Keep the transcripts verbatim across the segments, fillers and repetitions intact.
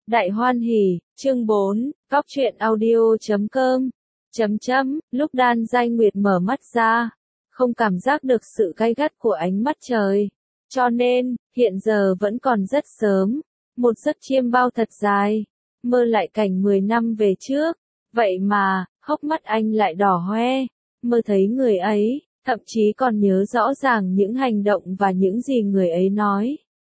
Đại hoan hỉ, chương bốn, góc truyện audio chấm com, chấm chấm, lúc Đan Giai Nguyệt mở mắt ra, không cảm giác được sự gay gắt của ánh mắt trời. Cho nên, hiện giờ vẫn còn rất sớm, một giấc chiêm bao thật dài, mơ lại cảnh mười năm về trước, vậy mà, hốc mắt anh lại đỏ hoe, mơ thấy người ấy, thậm chí còn nhớ rõ ràng những hành động và những gì người ấy nói.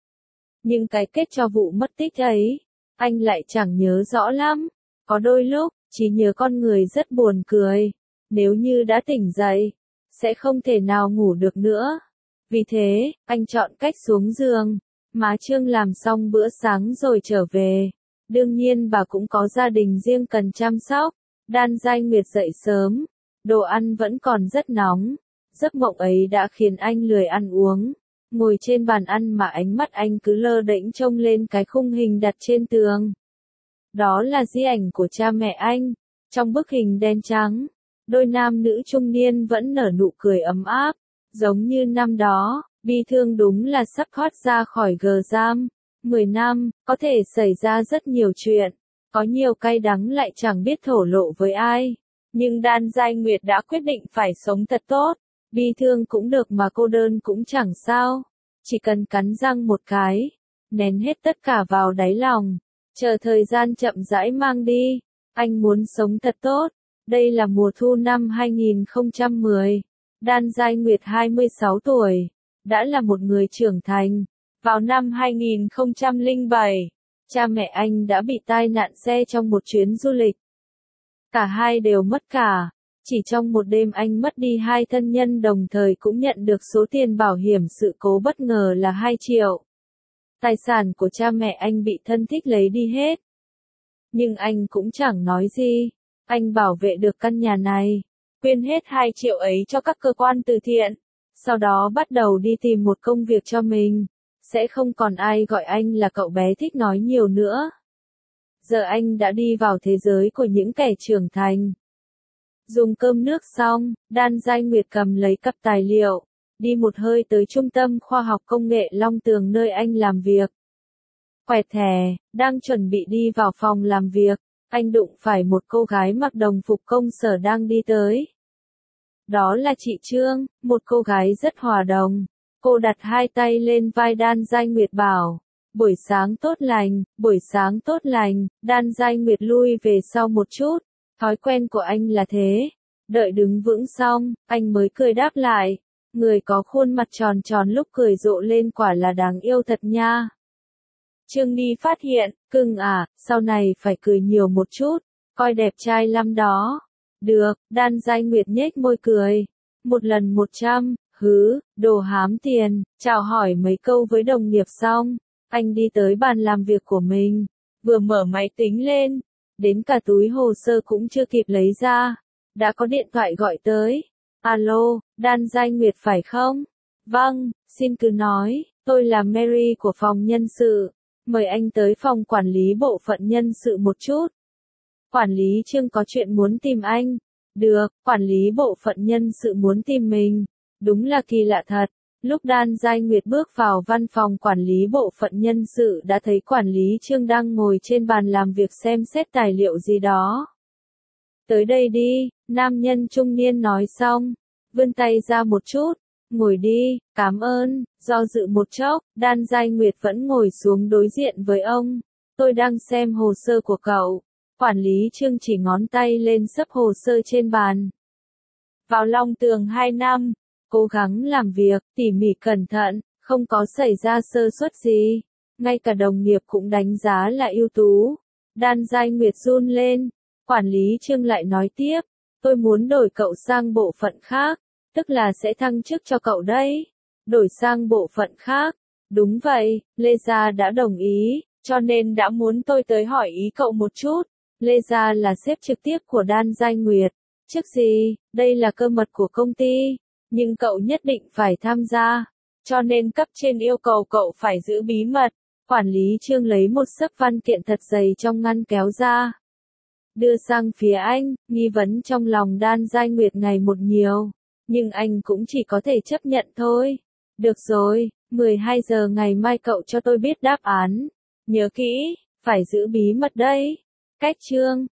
Nhưng cái kết cho vụ mất tích ấy, anh lại chẳng nhớ rõ lắm. Có đôi lúc, chỉ nhớ con người rất buồn cười. Nếu như đã tỉnh dậy, sẽ không thể nào ngủ được nữa. Vì thế, anh chọn cách xuống giường. Má Trương làm xong bữa sáng rồi trở về. Đương nhiên bà cũng có gia đình riêng cần chăm sóc. Đan Giai Nguyệt dậy sớm. Đồ ăn vẫn còn rất nóng. Giấc mộng ấy đã khiến anh lười ăn uống. Ngồi trên bàn ăn mà ánh mắt anh cứ lơ đễnh trông lên cái khung hình đặt trên tường. Đó là di ảnh của cha mẹ anh. Trong bức hình đen trắng, đôi nam nữ trung niên vẫn nở nụ cười ấm áp. Giống như năm đó, bi thương đúng là sắp thoát ra khỏi gờ giam. Mười năm, có thể xảy ra rất nhiều chuyện. Có nhiều cay đắng lại chẳng biết thổ lộ với ai. Nhưng Đan Giai Nguyệt đã quyết định phải sống thật tốt. Bi thương cũng được mà cô đơn cũng chẳng sao. Chỉ cần cắn răng một cái, nén hết tất cả vào đáy lòng, chờ thời gian chậm rãi mang đi. Anh muốn sống thật tốt. Đây là mùa thu năm hai nghìn không trăm mười. Đan Giai Nguyệt hai mươi sáu tuổi, đã là một người trưởng thành. Vào năm hai nghìn không trăm lẻ bảy, cha mẹ anh đã bị tai nạn xe trong một chuyến du lịch. Cả hai đều mất cả. Chỉ trong một đêm anh mất đi hai thân nhân, đồng thời cũng nhận được số tiền bảo hiểm sự cố bất ngờ là hai triệu. Tài sản của cha mẹ anh bị thân thích lấy đi hết. Nhưng anh cũng chẳng nói gì. Anh bảo vệ được căn nhà này, quyên hết hai triệu ấy cho các cơ quan từ thiện. Sau đó bắt đầu đi tìm một công việc cho mình. Sẽ không còn ai gọi anh là cậu bé thích nói nhiều nữa. Giờ anh đã đi vào thế giới của những kẻ trưởng thành. Dùng cơm nước xong, Đan Giai Nguyệt cầm lấy cặp tài liệu, đi một hơi tới Trung tâm Khoa học Công nghệ Long Tường nơi anh làm việc. Quẹt thẻ, đang chuẩn bị đi vào phòng làm việc, anh đụng phải một cô gái mặc đồng phục công sở đang đi tới. Đó là chị Trương, một cô gái rất hòa đồng. Cô đặt hai tay lên vai Đan Giai Nguyệt bảo, buổi sáng tốt lành, buổi sáng tốt lành. Đan Giai Nguyệt lui về sau một chút. Thói quen của anh là thế. Đợi đứng vững xong, anh mới cười đáp lại. Người có khuôn mặt tròn tròn lúc cười rộ lên quả là đáng yêu thật nha. Trương Ni phát hiện, cưng à, sau này phải cười nhiều một chút, coi đẹp trai lắm đó. Được, Đan Giai Nguyệt nhếch môi cười. Một lần một trăm, hứ, đồ hám tiền. Chào hỏi mấy câu với đồng nghiệp xong, anh đi tới bàn làm việc của mình, vừa mở máy tính lên. Đến cả túi hồ sơ cũng chưa kịp lấy ra, đã có điện thoại gọi tới. Alo, Đan Giai Nguyệt phải không? Vâng, xin cứ nói, tôi là Mary của phòng nhân sự. Mời anh tới phòng quản lý bộ phận nhân sự một chút. Quản lý Trương có chuyện muốn tìm anh. Được, quản lý bộ phận nhân sự muốn tìm mình. Đúng là kỳ lạ thật. Lúc Đan Giai Nguyệt bước vào văn phòng quản lý bộ phận nhân sự đã thấy quản lý Trương đang ngồi trên bàn làm việc xem xét tài liệu gì đó. Tới đây đi, nam nhân trung niên nói xong, vươn tay ra một chút, ngồi đi, cảm ơn. Do dự một chốc, Đan Giai Nguyệt vẫn ngồi xuống đối diện với ông. Tôi đang xem hồ sơ của cậu. Quản lý Trương chỉ ngón tay lên xấp hồ sơ trên bàn. Vào Long Tường hai năm. Cố gắng làm việc, tỉ mỉ cẩn thận, không có xảy ra sơ suất gì. Ngay cả đồng nghiệp cũng đánh giá là ưu tú. Đan Giai Nguyệt run lên. Quản lý Trương lại nói tiếp. Tôi muốn đổi cậu sang bộ phận khác, tức là sẽ thăng chức cho cậu đấy. Đổi sang bộ phận khác. Đúng vậy, Lê Gia đã đồng ý, cho nên đã muốn tôi tới hỏi ý cậu một chút. Lê Gia là sếp trực tiếp của Đan Giai Nguyệt. Chức gì, đây là cơ mật của công ty. Nhưng cậu nhất định phải tham gia, cho nên cấp trên yêu cầu cậu phải giữ bí mật. Quản lý Trương lấy một xấp văn kiện thật dày trong ngăn kéo ra, đưa sang phía anh. Nghi vấn trong lòng Đan Giai Nguyệt ngày một nhiều, nhưng anh cũng chỉ có thể chấp nhận thôi. Được rồi, mười hai giờ ngày mai cậu cho tôi biết đáp án. Nhớ kỹ, Phải giữ bí mật đấy. Cách chương